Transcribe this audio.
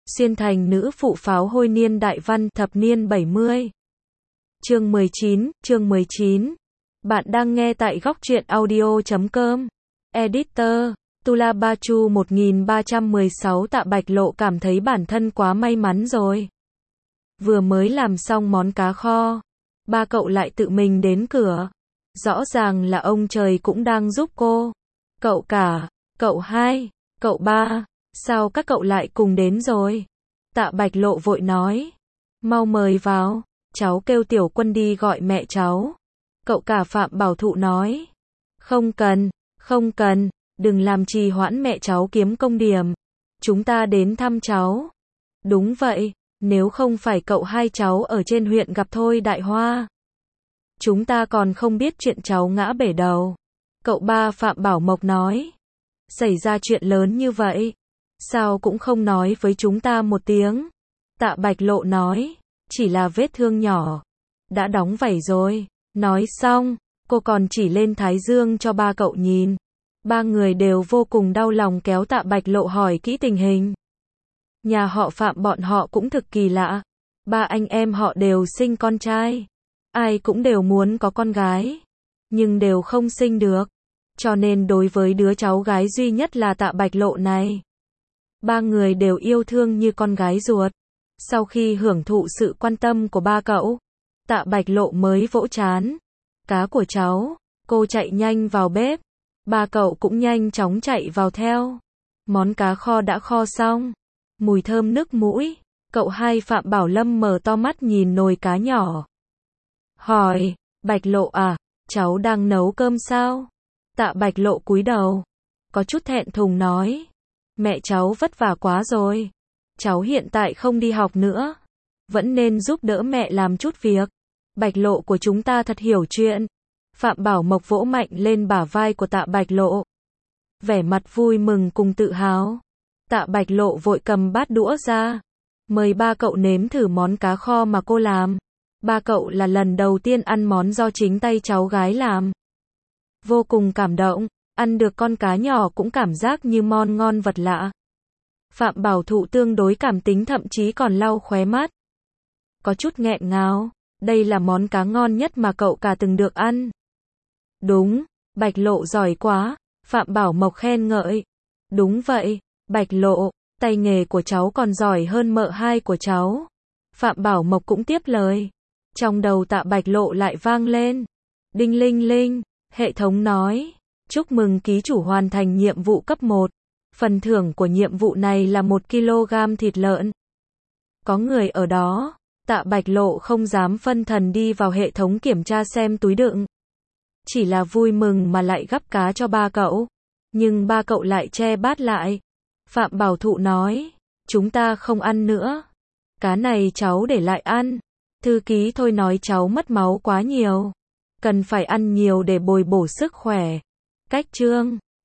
Xuyên thành nữ phụ pháo hôi niên đại văn thập niên 70. Chương 19. Bạn đang nghe tại góc truyện audio.com. Editor Tula Bachu 1316. Tạ Bạch Lộ cảm thấy bản thân quá may mắn rồi. Vừa mới làm xong món cá kho, ba cậu lại tự mình đến cửa. Rõ ràng là ông trời cũng đang giúp cô. Cậu cả, cậu hai, cậu ba, sao các cậu lại cùng đến rồi? Tạ Bạch Lộ vội nói. Mau mời vào, cháu kêu Tiểu Quân đi gọi mẹ cháu. Cậu cả Phạm Bảo Thụ nói. Không cần, đừng làm trì hoãn mẹ cháu kiếm công điểm. Chúng ta đến thăm cháu. Đúng vậy, nếu không phải cậu hai cháu ở trên huyện gặp Thôi Đại Hoa, chúng ta còn không biết chuyện cháu ngã bể đầu. Cậu ba Phạm Bảo Mộc nói. Xảy ra chuyện lớn như vậy, sao cũng không nói với chúng ta một tiếng. Tạ Bạch Lộ nói. Chỉ là vết thương nhỏ, đã đóng vảy rồi. Nói xong, cô còn chỉ lên thái dương cho ba cậu nhìn. Ba người đều vô cùng đau lòng kéo Tạ Bạch Lộ hỏi kỹ tình hình. Nhà họ Phạm bọn họ cũng thực kỳ lạ. Ba anh em họ đều sinh con trai. Ai cũng đều muốn có con gái, nhưng đều không sinh được. Cho nên đối với đứa cháu gái duy nhất là Tạ Bạch Lộ này, ba người đều yêu thương như con gái ruột. Sau khi hưởng thụ sự quan tâm của ba cậu, Tạ Bạch Lộ mới vỗ trán. Cá của cháu. Cô chạy nhanh vào bếp. Ba cậu cũng nhanh chóng chạy vào theo. Món cá kho đã kho xong, mùi thơm nức mũi. Cậu hai Phạm Bảo Lâm mở to mắt nhìn nồi cá nhỏ, hỏi. Bạch Lộ à, cháu đang nấu cơm sao? Tạ Bạch Lộ cúi đầu, có chút thẹn thùng nói. Mẹ cháu vất vả quá rồi. Cháu hiện tại không đi học nữa, vẫn nên giúp đỡ mẹ làm chút việc. Bạch Lộ của chúng ta thật hiểu chuyện. Phạm Bảo Mộc vỗ mạnh lên bả vai của Tạ Bạch Lộ, vẻ mặt vui mừng cùng tự hào. Tạ Bạch Lộ vội cầm bát đũa ra, mời ba cậu nếm thử món cá kho mà cô làm. Ba cậu là lần đầu tiên ăn món do chính tay cháu gái làm. Vô cùng cảm động, ăn được con cá nhỏ cũng cảm giác như mon ngon vật lạ. Phạm Bảo Thụ tương đối cảm tính, thậm chí còn lau khóe mắt, có chút nghẹn ngào. Đây là món cá ngon nhất mà cậu cả từng được ăn. Đúng, Bạch Lộ giỏi quá. Phạm Bảo Mộc khen ngợi. Đúng vậy, Bạch Lộ, tay nghề của cháu còn giỏi hơn mợ hai của cháu. Phạm Bảo Mộc cũng tiếp lời. Trong đầu Tạ Bạch Lộ lại vang lên. Đinh linh linh, hệ thống nói. Chúc mừng ký chủ hoàn thành nhiệm vụ cấp 1. Phần thưởng của nhiệm vụ này là 1 kg thịt lợn. Có người ở đó. Tạ Bạch Lộ không dám phân thần đi vào hệ thống kiểm tra xem túi đựng. Chỉ là vui mừng mà lại gắp cá cho ba cậu. Nhưng ba cậu lại che bát lại. Phạm Bảo Thụ nói. Chúng ta không ăn nữa. Cá này cháu để lại ăn. Thư ký Thôi nói cháu mất máu quá nhiều, cần phải ăn nhiều để bồi bổ sức khỏe. Cách chương